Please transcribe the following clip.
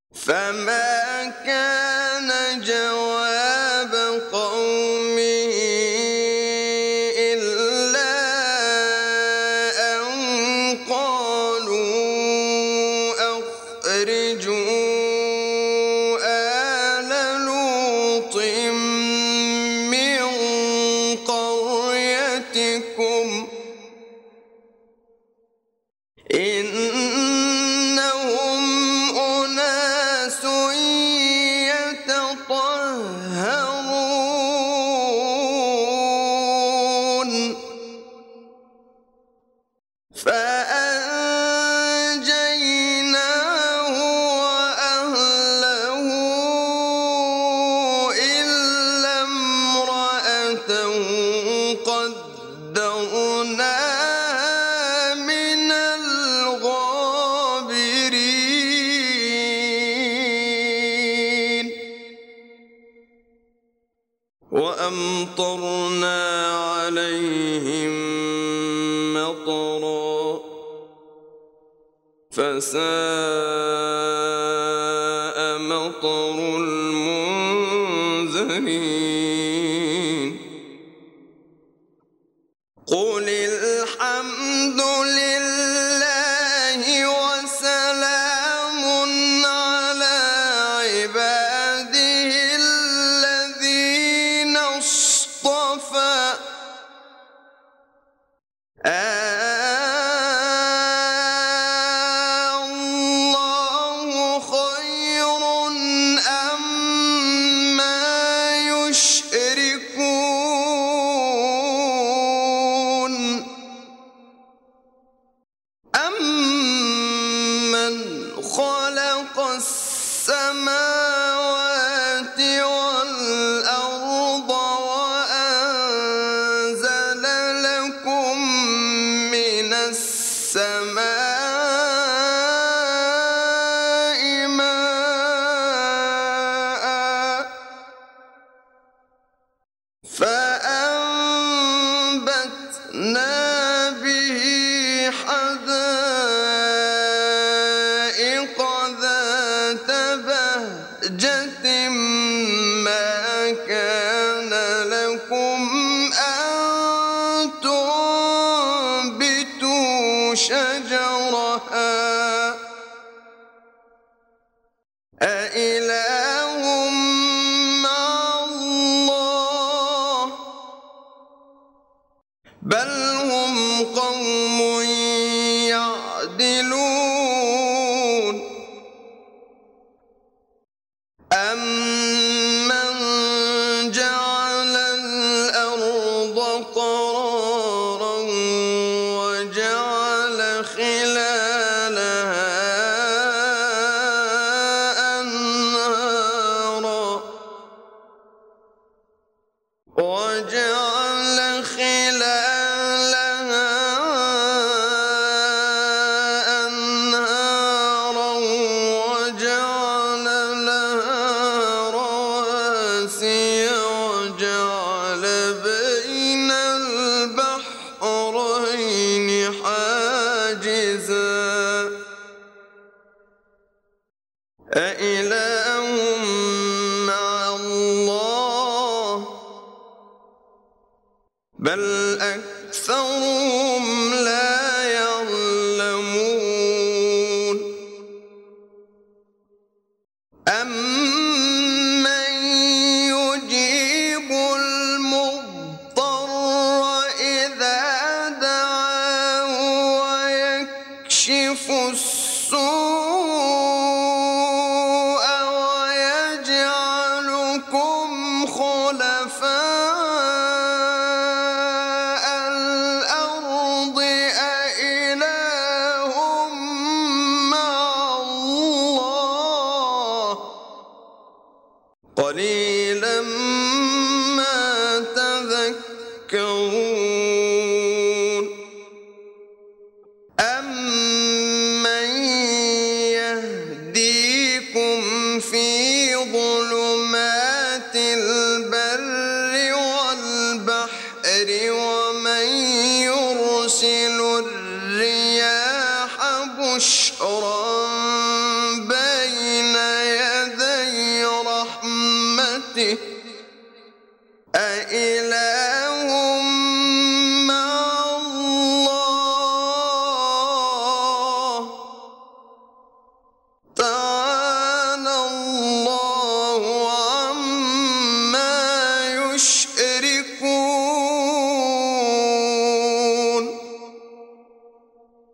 فما كان جواب قومه إلا أن قالوا أخرجوا آل لوط من قريتكم إنهم أناس يتطهرون فأنجيناه وأهله إلا امرأته قدرناها من الغابرين وأمطرنا عليهم مطرا فساء مطر المنذرين قل الحمد لله وسلام على عباده الذين اصطفى الله خير أما يشركون أمن خلق السماوات والأرض وأنزل لكم من السماء ماء فأنبتنا به حدائق ذات بهجة ما كان لكم أن تنبتوا شجرها أإله مع الله بل هم قوم يعدلون أمن جعل الأرض قرارا وجعل خلالها أنهارا وجعل خلالها أنهارا وجعل لها رواسي وجعل بين البحرين حاجزا أإله مع الله بل أكثرهم لا يعلمون أمن يجيب المضطر إذا دعاه ويكشف السوء ويجعلكم خلفاء الأرض أإله مع الله قليلا ما تذكرون أمن يهديكم في ظلمات البر والبحر ومن يرسل الرياح بشرا بين إلى